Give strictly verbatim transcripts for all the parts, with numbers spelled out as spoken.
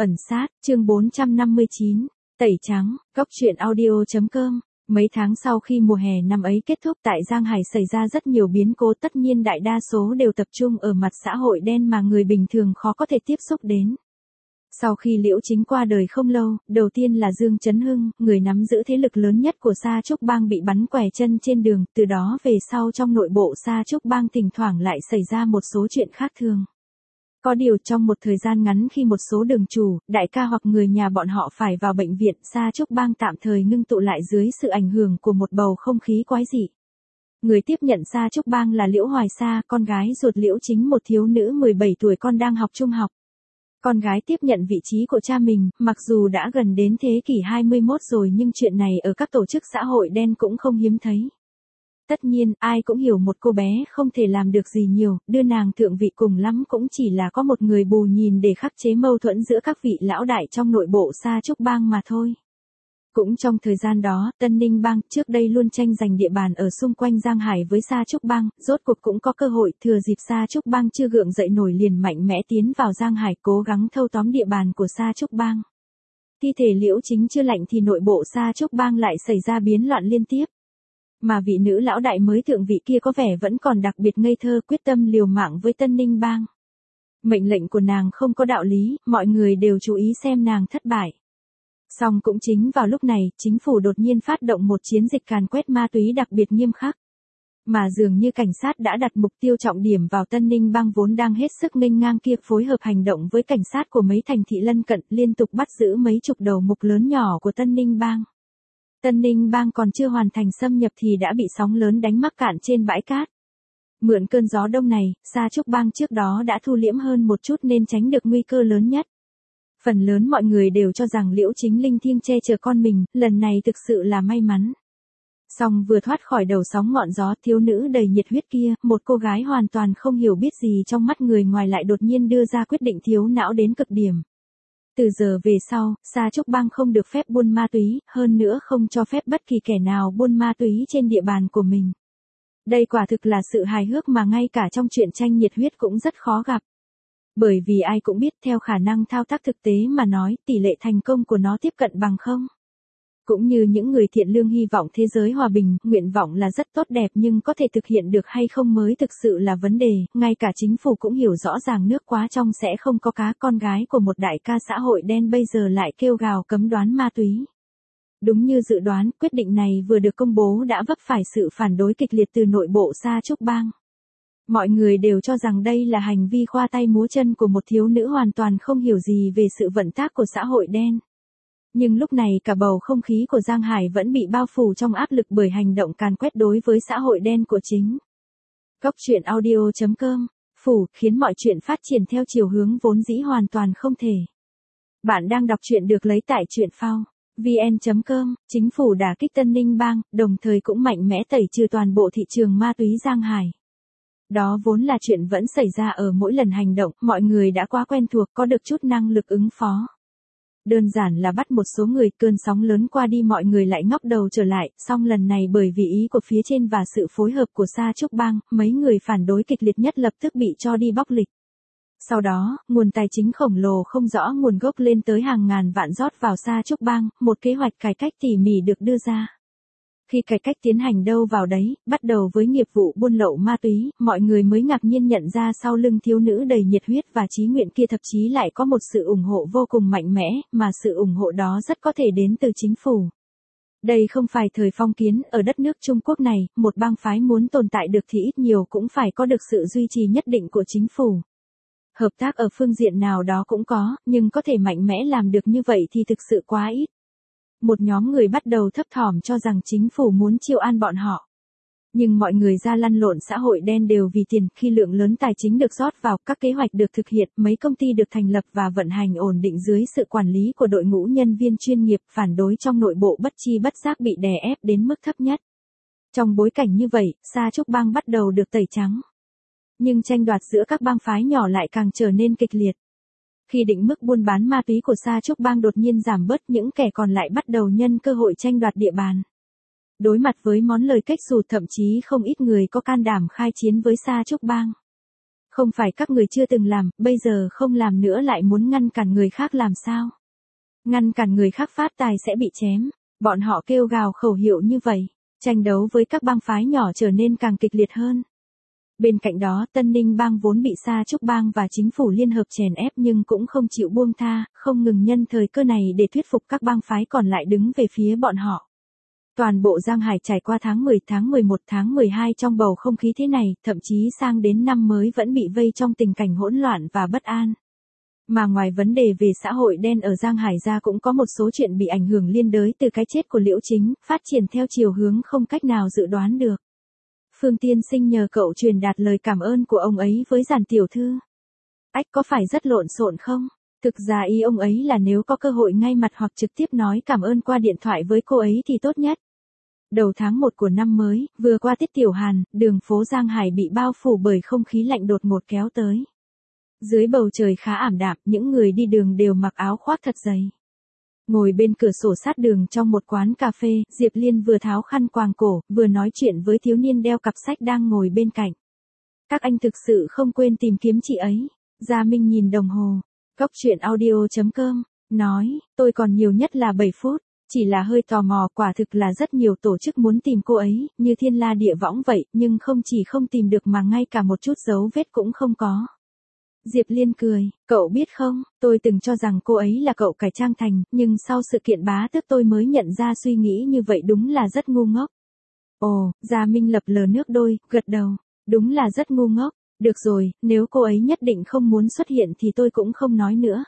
Ẩn sát, chương bốn trăm năm mươi chín, tẩy trắng, góc truyện audio chấm com. Mấy tháng sau khi mùa hè năm ấy kết thúc tại Giang Hải xảy ra rất nhiều biến cố, tất nhiên đại đa số đều tập trung ở mặt xã hội đen mà người bình thường khó có thể tiếp xúc đến. Sau khi Liễu Chính qua đời không lâu, đầu tiên là Dương Chấn Hưng, người nắm giữ thế lực lớn nhất của Sa Trúc Bang bị bắn quẻ chân trên đường, từ đó về sau trong nội bộ Sa Trúc Bang thỉnh thoảng lại xảy ra một số chuyện khác thường. Có điều trong một thời gian ngắn khi một số đường chủ, đại ca hoặc người nhà bọn họ phải vào bệnh viện, Sa Trúc Bang tạm thời ngưng tụ lại dưới sự ảnh hưởng của một bầu không khí quái dị. Người tiếp nhận Sa Trúc Bang là Liễu Hoài Sa, con gái ruột Liễu Chính, một thiếu nữ mười bảy tuổi con đang học trung học. Con gái tiếp nhận vị trí của cha mình, mặc dù đã gần đến thế kỷ hai mươi mốt rồi nhưng chuyện này ở các tổ chức xã hội đen cũng không hiếm thấy. Tất nhiên, ai cũng hiểu một cô bé không thể làm được gì nhiều, đưa nàng thượng vị cùng lắm cũng chỉ là có một người bù nhìn để khắc chế mâu thuẫn giữa các vị lão đại trong nội bộ Sa Trúc Bang mà thôi. Cũng trong thời gian đó, Tân Ninh Bang, trước đây luôn tranh giành địa bàn ở xung quanh Giang Hải với Sa Trúc Bang, rốt cuộc cũng có cơ hội, thừa dịp Sa Trúc Bang chưa gượng dậy nổi liền mạnh mẽ tiến vào Giang Hải, cố gắng thâu tóm địa bàn của Sa Trúc Bang. Thi thể Liễu Chính chưa lạnh thì nội bộ Sa Trúc Bang lại xảy ra biến loạn liên tiếp. Mà vị nữ lão đại mới thượng vị kia có vẻ vẫn còn đặc biệt ngây thơ, quyết tâm liều mạng với Tân Ninh Bang. Mệnh lệnh của nàng không có đạo lý, mọi người đều chú ý xem nàng thất bại. Song cũng chính vào lúc này, chính phủ đột nhiên phát động một chiến dịch càn quét ma túy đặc biệt nghiêm khắc. Mà dường như cảnh sát đã đặt mục tiêu trọng điểm vào Tân Ninh Bang vốn đang hết sức nghênh ngang kia, phối hợp hành động với cảnh sát của mấy thành thị lân cận, liên tục bắt giữ mấy chục đầu mục lớn nhỏ của Tân Ninh Bang. Tân Ninh Bang còn chưa hoàn thành xâm nhập thì đã bị sóng lớn đánh mắc cạn trên bãi cát. Mượn cơn gió đông này, Sa Trúc Bang trước đó đã thu liễm hơn một chút nên tránh được nguy cơ lớn nhất. Phần lớn mọi người đều cho rằng Liễu Chính linh thiêng che chở con mình, lần này thực sự là may mắn. Song vừa thoát khỏi đầu sóng ngọn gió, thiếu nữ đầy nhiệt huyết kia, một cô gái hoàn toàn không hiểu biết gì trong mắt người ngoài lại đột nhiên đưa ra quyết định thiếu não đến cực điểm. Từ giờ về sau, Sa Trúc Bang không được phép buôn ma túy, hơn nữa không cho phép bất kỳ kẻ nào buôn ma túy trên địa bàn của mình. Đây quả thực là sự hài hước mà ngay cả trong truyện tranh nhiệt huyết cũng rất khó gặp. Bởi vì ai cũng biết theo khả năng thao tác thực tế mà nói, tỷ lệ thành công của nó tiếp cận bằng không. Cũng như những người thiện lương hy vọng thế giới hòa bình, nguyện vọng là rất tốt đẹp nhưng có thể thực hiện được hay không mới thực sự là vấn đề, ngay cả chính phủ cũng hiểu rõ ràng nước quá trong sẽ không có cá. Con gái của một đại ca xã hội đen bây giờ lại kêu gào cấm đoán ma túy. Đúng như dự đoán, quyết định này vừa được công bố đã vấp phải sự phản đối kịch liệt từ nội bộ Sa Trúc Bang. Mọi người đều cho rằng đây là hành vi khoa tay múa chân của một thiếu nữ hoàn toàn không hiểu gì về sự vận tác của xã hội đen. Nhưng lúc này cả bầu không khí của Giang Hải vẫn bị bao phủ trong áp lực bởi hành động càn quét đối với xã hội đen của chính. Góc truyện audio chấm com, phủ, khiến mọi chuyện phát triển theo chiều hướng vốn dĩ hoàn toàn không thể. Bạn đang đọc truyện được lấy tại truyện phao vn chấm com, chính phủ đả kích Tân Ninh Bang, đồng thời cũng mạnh mẽ tẩy trừ toàn bộ thị trường ma túy Giang Hải. Đó vốn là chuyện vẫn xảy ra ở mỗi lần hành động, mọi người đã quá quen thuộc, có được chút năng lực ứng phó. Đơn giản là bắt một số người, cơn sóng lớn qua đi mọi người lại ngóc đầu trở lại, song lần này bởi vì ý của phía trên và sự phối hợp của Sa Trúc Bang, mấy người phản đối kịch liệt nhất lập tức bị cho đi bóc lịch. Sau đó, nguồn tài chính khổng lồ không rõ nguồn gốc lên tới hàng ngàn vạn rót vào Sa Trúc Bang, một kế hoạch cải cách tỉ mỉ được đưa ra. Khi cải cách tiến hành đâu vào đấy, bắt đầu với nghiệp vụ buôn lậu ma túy, mọi người mới ngạc nhiên nhận ra sau lưng thiếu nữ đầy nhiệt huyết và chí nguyện kia thậm chí lại có một sự ủng hộ vô cùng mạnh mẽ, mà sự ủng hộ đó rất có thể đến từ chính phủ. Đây không phải thời phong kiến, ở đất nước Trung Quốc này, một bang phái muốn tồn tại được thì ít nhiều cũng phải có được sự duy trì nhất định của chính phủ. Hợp tác ở phương diện nào đó cũng có, nhưng có thể mạnh mẽ làm được như vậy thì thực sự quá ít. Một nhóm người bắt đầu thấp thỏm cho rằng chính phủ muốn chiêu an bọn họ. Nhưng mọi người ra lăn lộn xã hội đen đều vì tiền, khi lượng lớn tài chính được rót vào, các kế hoạch được thực hiện, mấy công ty được thành lập và vận hành ổn định dưới sự quản lý của đội ngũ nhân viên chuyên nghiệp, phản đối trong nội bộ bất chi bất giác bị đè ép đến mức thấp nhất. Trong bối cảnh như vậy, Sa Trúc Bang bắt đầu được tẩy trắng. Nhưng tranh đoạt giữa các bang phái nhỏ lại càng trở nên kịch liệt. Khi định mức buôn bán ma túy của Sa Trúc Bang đột nhiên giảm bớt, những kẻ còn lại bắt đầu nhân cơ hội tranh đoạt địa bàn. Đối mặt với món lời kết xù, thậm chí không ít người có can đảm khai chiến với Sa Trúc Bang. Không phải các người chưa từng làm, bây giờ không làm nữa lại muốn ngăn cản người khác làm sao? Ngăn cản người khác phát tài sẽ bị chém. Bọn họ kêu gào khẩu hiệu như vậy, tranh đấu với các bang phái nhỏ trở nên càng kịch liệt hơn. Bên cạnh đó, Tân Ninh bang vốn bị Sa Trúc bang và chính phủ liên hợp chèn ép nhưng cũng không chịu buông tha, không ngừng nhân thời cơ này để thuyết phục các bang phái còn lại đứng về phía bọn họ. Toàn bộ Giang Hải trải qua tháng mười, tháng mười một, tháng mười hai trong bầu không khí thế này, thậm chí sang đến năm mới vẫn bị vây trong tình cảnh hỗn loạn và bất an. Mà ngoài vấn đề về xã hội đen ở Giang Hải ra cũng có một số chuyện bị ảnh hưởng liên đới từ cái chết của Liễu Chính, phát triển theo chiều hướng không cách nào dự đoán được. Phương Tiên Sinh nhờ cậu truyền đạt lời cảm ơn của ông ấy với Giản tiểu thư. Ách có phải rất lộn xộn không? Thực ra ý ông ấy là nếu có cơ hội ngay mặt hoặc trực tiếp nói cảm ơn qua điện thoại với cô ấy thì tốt nhất. Đầu tháng một của năm mới, vừa qua Tết Tiểu Hàn, đường phố Giang Hải bị bao phủ bởi không khí lạnh đột ngột kéo tới. Dưới bầu trời khá ảm đạm, những người đi đường đều mặc áo khoác thật dày. Ngồi bên cửa sổ sát đường trong một quán cà phê, Diệp Liên vừa tháo khăn quàng cổ, vừa nói chuyện với thiếu niên đeo cặp sách đang ngồi bên cạnh. Các anh thực sự không quên tìm kiếm chị ấy. Gia Minh nhìn đồng hồ. Góc truyện audio chấm com, nói, tôi còn nhiều nhất là bảy phút, chỉ là hơi tò mò, quả thực là rất nhiều tổ chức muốn tìm cô ấy, như thiên la địa võng vậy, nhưng không chỉ không tìm được mà ngay cả một chút dấu vết cũng không có. Diệp Liên cười, cậu biết không, tôi từng cho rằng cô ấy là cậu cải trang thành, nhưng sau sự kiện bá tước tôi mới nhận ra suy nghĩ như vậy đúng là rất ngu ngốc. Ồ, Gia Minh lập lờ nước đôi, gật đầu, đúng là rất ngu ngốc. Được rồi, nếu cô ấy nhất định không muốn xuất hiện thì tôi cũng không nói nữa.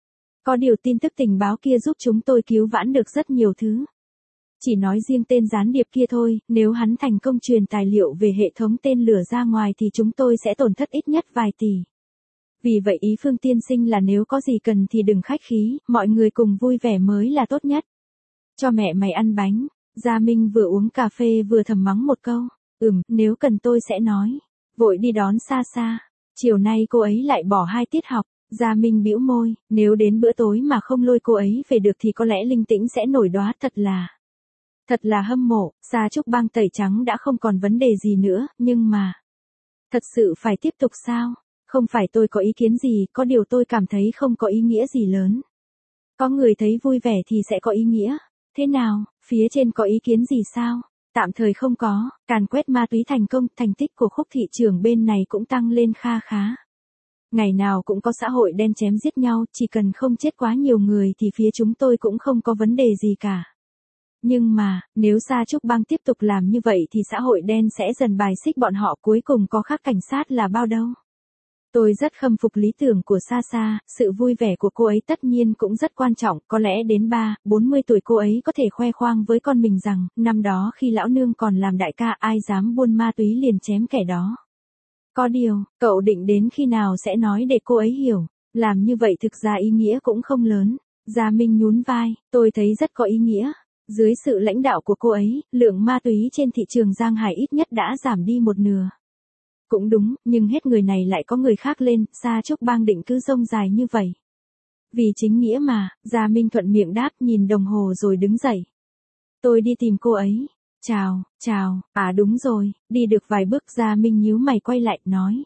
Có điều tin tức tình báo kia giúp chúng tôi cứu vãn được rất nhiều thứ. Chỉ nói riêng tên gián điệp kia thôi, nếu hắn thành công truyền tài liệu về hệ thống tên lửa ra ngoài thì chúng tôi sẽ tổn thất ít nhất vài tỷ. Vì vậy ý Phương Tiên Sinh là nếu có gì cần thì đừng khách khí, mọi người cùng vui vẻ mới là tốt nhất. Cho mẹ mày ăn bánh. Gia Minh vừa uống cà phê vừa thầm mắng một câu. Ừm, nếu cần tôi sẽ nói. Vội đi đón Sa Sa. Chiều nay cô ấy lại bỏ hai tiết học. Gia Minh bĩu môi, nếu đến bữa tối mà không lôi cô ấy về được thì có lẽ linh tĩnh sẽ nổi đoá, thật là. Thật là hâm mộ, Sa Trúc bang tẩy trắng đã không còn vấn đề gì nữa, nhưng mà. Thật sự phải tiếp tục sao? Không phải tôi có ý kiến gì, có điều tôi cảm thấy không có ý nghĩa gì lớn. Có người thấy vui vẻ thì sẽ có ý nghĩa. Thế nào, phía trên có ý kiến gì sao? Tạm thời không có, càn quét ma túy thành công, thành tích của Khúc thị trưởng bên này cũng tăng lên kha khá. Ngày nào cũng có xã hội đen chém giết nhau, chỉ cần không chết quá nhiều người thì phía chúng tôi cũng không có vấn đề gì cả. Nhưng mà, nếu Sa Trúc bang tiếp tục làm như vậy thì xã hội đen sẽ dần bài xích bọn họ, cuối cùng có khác cảnh sát là bao đâu. Tôi rất khâm phục lý tưởng của Sa Sa, sự vui vẻ của cô ấy tất nhiên cũng rất quan trọng, có lẽ đến ba, bốn mươi tuổi cô ấy có thể khoe khoang với con mình rằng, năm đó khi lão nương còn làm đại ca ai dám buôn ma túy liền chém kẻ đó. Có điều, cậu định đến khi nào sẽ nói để cô ấy hiểu, làm như vậy thực ra ý nghĩa cũng không lớn. Gia Minh nhún vai, tôi thấy rất có ý nghĩa. Dưới sự lãnh đạo của cô ấy, lượng ma túy trên thị trường Giang Hải ít nhất đã giảm đi một nửa. Cũng đúng, nhưng hết người này lại có người khác lên, Sa Trúc bang định cứ rông dài như vậy. Vì chính nghĩa mà, Gia Minh thuận miệng đáp, nhìn đồng hồ rồi đứng dậy. Tôi đi tìm cô ấy. Chào, chào, à đúng rồi, đi được vài bước Gia Minh nhíu mày quay lại, nói.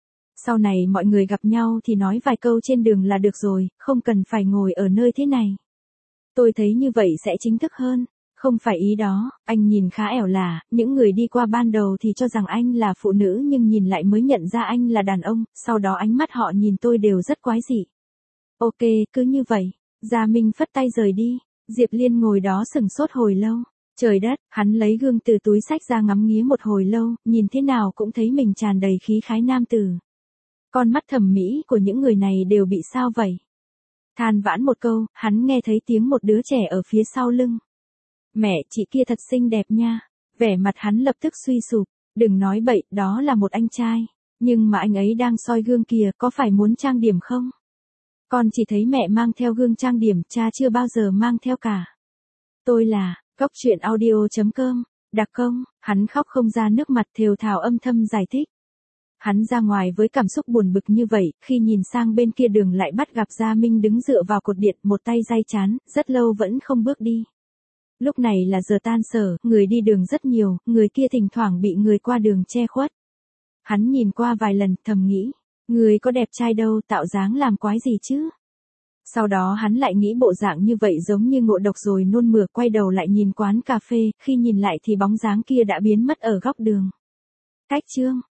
Sau này mọi người gặp nhau thì nói vài câu trên đường là được rồi, không cần phải ngồi ở nơi thế này. Tôi thấy như vậy sẽ chính thức hơn. Không phải ý đó, anh nhìn khá ẻo lả, những người đi qua ban đầu thì cho rằng anh là phụ nữ nhưng nhìn lại mới nhận ra anh là đàn ông, sau đó ánh mắt họ nhìn tôi đều rất quái dị. Ok, cứ như vậy. Gia Minh phất tay rời đi, Diệp Liên ngồi đó sửng sốt hồi lâu. Trời đất, hắn lấy gương từ túi xách ra ngắm nghía một hồi lâu, nhìn thế nào cũng thấy mình tràn đầy khí khái nam tử. Con mắt thẩm mỹ của những người này đều bị sao vậy? Than vãn một câu, hắn nghe thấy tiếng một đứa trẻ ở phía sau lưng. Mẹ, chị kia thật xinh đẹp nha. Vẻ mặt hắn lập tức suy sụp. Đừng nói bậy, đó là một anh trai. Nhưng mà anh ấy đang soi gương kìa, có phải muốn trang điểm không? Con chỉ thấy mẹ mang theo gương trang điểm, cha chưa bao giờ mang theo cả. Tôi là, góc truyện audio chấm com, đặc công, hắn khóc không ra nước mặt, thều thào âm thầm giải thích. Hắn ra ngoài với cảm xúc buồn bực như vậy, khi nhìn sang bên kia đường lại bắt gặp Gia Minh đứng dựa vào cột điện, một tay day chán, rất lâu vẫn không bước đi. Lúc này là giờ tan sở, người đi đường rất nhiều, người kia thỉnh thoảng bị người qua đường che khuất. Hắn nhìn qua vài lần, thầm nghĩ, Người có đẹp trai đâu, tạo dáng làm quái gì chứ? Sau đó hắn lại nghĩ bộ dạng như vậy giống như ngộ độc rồi nôn mửa, quay đầu lại nhìn quán cà phê, khi nhìn lại thì bóng dáng kia đã biến mất ở góc đường. Cách chương